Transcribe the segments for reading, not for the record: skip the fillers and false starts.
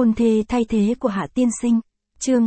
Hôn thê thay thế của Hạ tiên sinh. Chương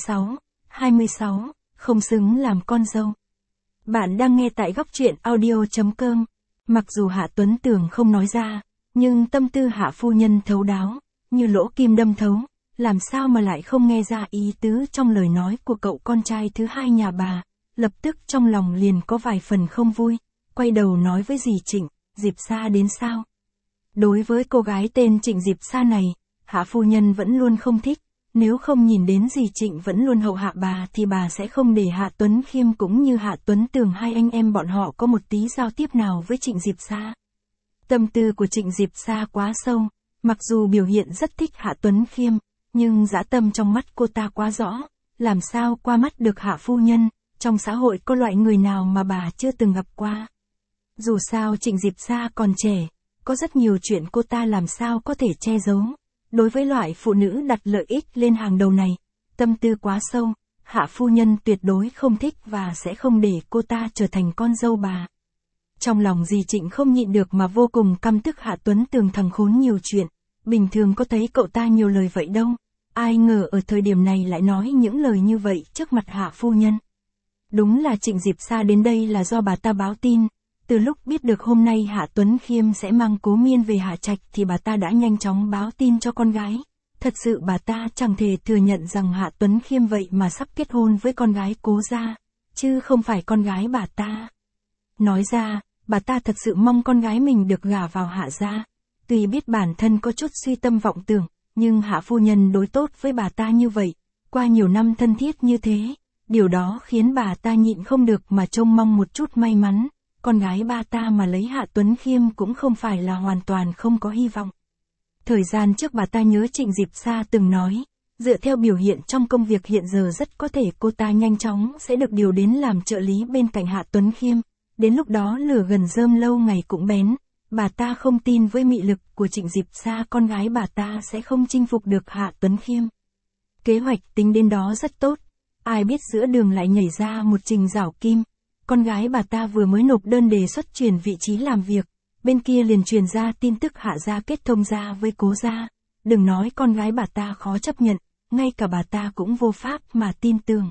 26, không xứng làm con dâu. Bạn đang nghe tại góc truyện audio.com. Mặc dù Hạ Tuấn Tường không nói ra, nhưng tâm tư Hạ phu nhân thấu đáo, như lỗ kim đâm thấu, làm sao mà lại không nghe ra ý tứ trong lời nói của cậu con trai thứ hai nhà bà, lập tức trong lòng liền có vài phần không vui, quay đầu nói với dì Trịnh, Diệp Sa đến sao? Đối với cô gái tên Trịnh Diệp Sa này, Hạ phu nhân vẫn luôn không thích, nếu không nhìn đến dì Trịnh vẫn luôn hậu hạ bà thì bà sẽ không để Hạ Tuấn Khiêm cũng như Hạ Tuấn Tường hai anh em bọn họ có một tí giao tiếp nào với Trịnh Diệp Sa. Tâm tư của Trịnh Diệp Sa quá sâu, mặc dù biểu hiện rất thích Hạ Tuấn Khiêm, nhưng dã tâm trong mắt cô ta quá rõ, làm sao qua mắt được Hạ phu nhân, trong xã hội có loại người nào mà bà chưa từng gặp qua. Dù sao Trịnh Diệp Sa còn trẻ, có rất nhiều chuyện cô ta làm sao có thể che giấu. Đối với loại phụ nữ đặt lợi ích lên hàng đầu này, tâm tư quá sâu, Hạ phu nhân tuyệt đối không thích và sẽ không để cô ta trở thành con dâu bà. Trong lòng dì Trịnh không nhịn được mà vô cùng căm tức Hạ Tuấn Tường thằng khốn nhiều chuyện, bình thường có thấy cậu ta nhiều lời vậy đâu, ai ngờ ở thời điểm này lại nói những lời như vậy trước mặt Hạ phu nhân. Đúng là Trịnh Diệp Sa đến đây là do bà ta báo tin. Từ lúc biết được hôm nay Hạ Tuấn Khiêm sẽ mang Cố Miên về Hạ Trạch thì bà ta đã nhanh chóng báo tin cho con gái. Thật sự bà ta chẳng thể thừa nhận rằng Hạ Tuấn Khiêm vậy mà sắp kết hôn với con gái Cố gia, chứ không phải con gái bà ta. Nói ra, bà ta thật sự mong con gái mình được gả vào Hạ gia. Tuy biết bản thân có chút suy tâm vọng tưởng, nhưng Hạ phu nhân đối tốt với bà ta như vậy, qua nhiều năm thân thiết như thế, điều đó khiến bà ta nhịn không được mà trông mong một chút may mắn. Con gái ba ta mà lấy Hạ Tuấn Khiêm cũng không phải là hoàn toàn không có hy vọng. Thời gian trước bà ta nhớ Trịnh Diệp Sa từng nói, dựa theo biểu hiện trong công việc hiện giờ rất có thể cô ta nhanh chóng sẽ được điều đến làm trợ lý bên cạnh Hạ Tuấn Khiêm, đến lúc đó lửa gần rơm lâu ngày cũng bén, bà ta không tin với mị lực của Trịnh Diệp Sa con gái bà ta sẽ không chinh phục được Hạ Tuấn Khiêm. Kế hoạch tính đến đó rất tốt, ai biết giữa đường lại nhảy ra một Trình Giảo Kim. Con gái bà ta vừa mới nộp đơn đề xuất chuyển vị trí làm việc, bên kia liền truyền ra tin tức Hạ gia kết thông gia với Cố gia. Đừng nói con gái bà ta khó chấp nhận, ngay cả bà ta cũng vô pháp mà tin tưởng.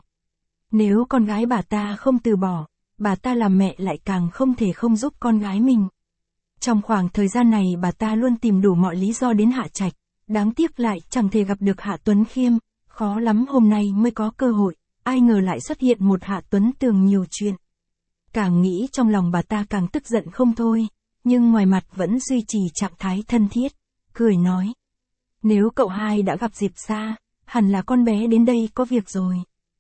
Nếu con gái bà ta không từ bỏ, bà ta làm mẹ lại càng không thể không giúp con gái mình. Trong khoảng thời gian này bà ta luôn tìm đủ mọi lý do đến Hạ Trạch, đáng tiếc lại chẳng thể gặp được Hạ Tuấn Khiêm, khó lắm hôm nay mới có cơ hội, ai ngờ lại xuất hiện một Hạ Tuấn Tường nhiều chuyện. Càng nghĩ trong lòng bà ta càng tức giận không thôi, nhưng ngoài mặt vẫn duy trì trạng thái thân thiết, cười nói. Nếu cậu hai đã gặp Diệp Sa, hẳn là con bé đến đây có việc rồi.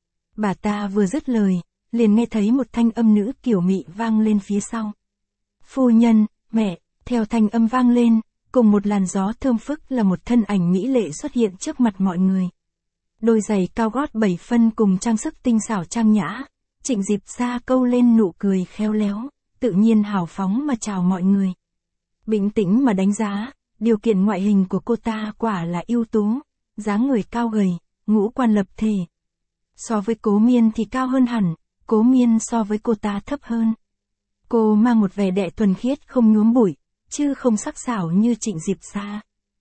Bà ta vừa dứt lời, liền nghe thấy một thanh âm nữ kiểu mị vang lên phía sau. Phu nhân, mẹ, theo thanh âm vang lên, cùng một làn gió thơm phức là một thân ảnh mỹ lệ xuất hiện trước mặt mọi người. Đôi giày cao gót 7 phân cùng trang sức tinh xảo trang nhã. Trịnh Diệp Sa câu lên nụ cười khéo léo, tự nhiên hào phóng mà chào mọi người. Bình tĩnh mà đánh giá, điều kiện ngoại hình của cô ta quả là ưu tú, dáng người cao gầy, ngũ quan lập thể. So với Cố Miên thì cao hơn hẳn, Cố Miên so với cô ta thấp hơn. Cô mang một vẻ đẹp thuần khiết không nhuốm bụi, chứ không sắc sảo như Trịnh Diệp Sa.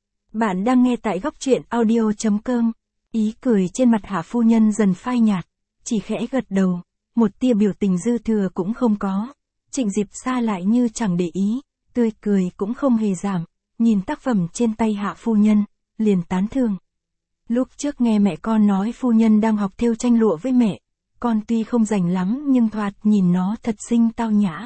Bạn đang nghe tại góc truyện audio.com, ý cười trên mặt Hạ phu nhân dần phai nhạt, chỉ khẽ gật đầu. Một tia biểu tình dư thừa cũng không có. Trịnh Diệp Sa lại như chẳng để ý, tươi cười cũng không hề giảm, nhìn tác phẩm trên tay Hạ phu nhân, liền tán thưởng. Lúc trước nghe mẹ con nói phu nhân đang học thêu tranh lụa với mẹ, con tuy không rành lắm nhưng thoạt nhìn nó thật xinh tao nhã.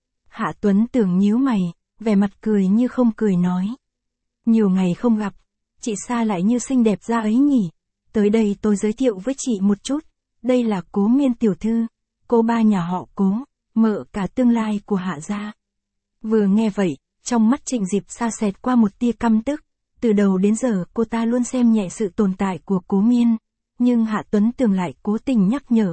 Hạ Tuấn Tường nhíu mày, vẻ mặt cười như không cười nói. Nhiều ngày không gặp, chị Sa lại như xinh đẹp ra ấy nhỉ, tới đây tôi giới thiệu với chị một chút. Đây là Cố Miên tiểu thư, cô ba nhà họ Cố, mợ cả tương lai của Hạ gia. Vừa nghe vậy, trong mắt Trịnh Diệp Sa xẹt qua một tia căm tức, từ đầu đến giờ cô ta luôn xem nhẹ sự tồn tại của Cố Miên, nhưng Hạ Tuấn Tường lại cố tình nhắc nhở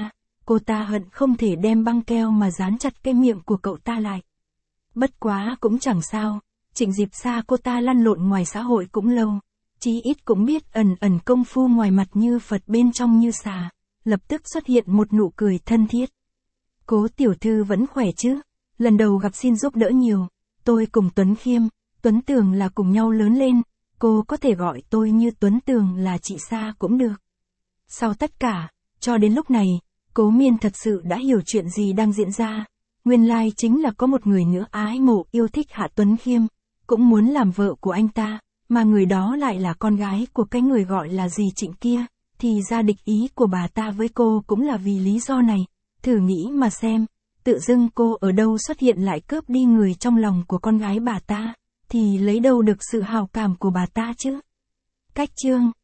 cô ta hận không thể đem băng keo mà dán chặt cái miệng của cậu ta lại. Bất quá cũng chẳng sao, Trịnh Diệp Sa cô ta lăn lộn ngoài xã hội cũng lâu, chí ít cũng biết ẩn công phu ngoài mặt như Phật bên trong như xà. Lập tức xuất hiện một nụ cười thân thiết. Cố tiểu thư vẫn khỏe chứ, lần đầu gặp xin giúp đỡ nhiều, tôi cùng Tuấn Khiêm, Tuấn Tường là cùng nhau lớn lên, cô có thể gọi tôi như Tuấn Tường là chị Sa cũng được. Sau tất cả, cho đến lúc này, Cố Miên thật sự đã hiểu chuyện gì đang diễn ra. Nguyên lai chính là có một người nữa ái mộ yêu thích Hạ Tuấn Khiêm, cũng muốn làm vợ của anh ta, mà người đó lại là con gái của cái người gọi là dì Trịnh kia, thì ra địch ý của bà ta với cô cũng là vì lý do này. Thử nghĩ mà xem, tự dưng cô ở đâu xuất hiện lại cướp đi người trong lòng của con gái bà ta, thì lấy đâu được sự hào cảm của bà ta chứ? Cách chương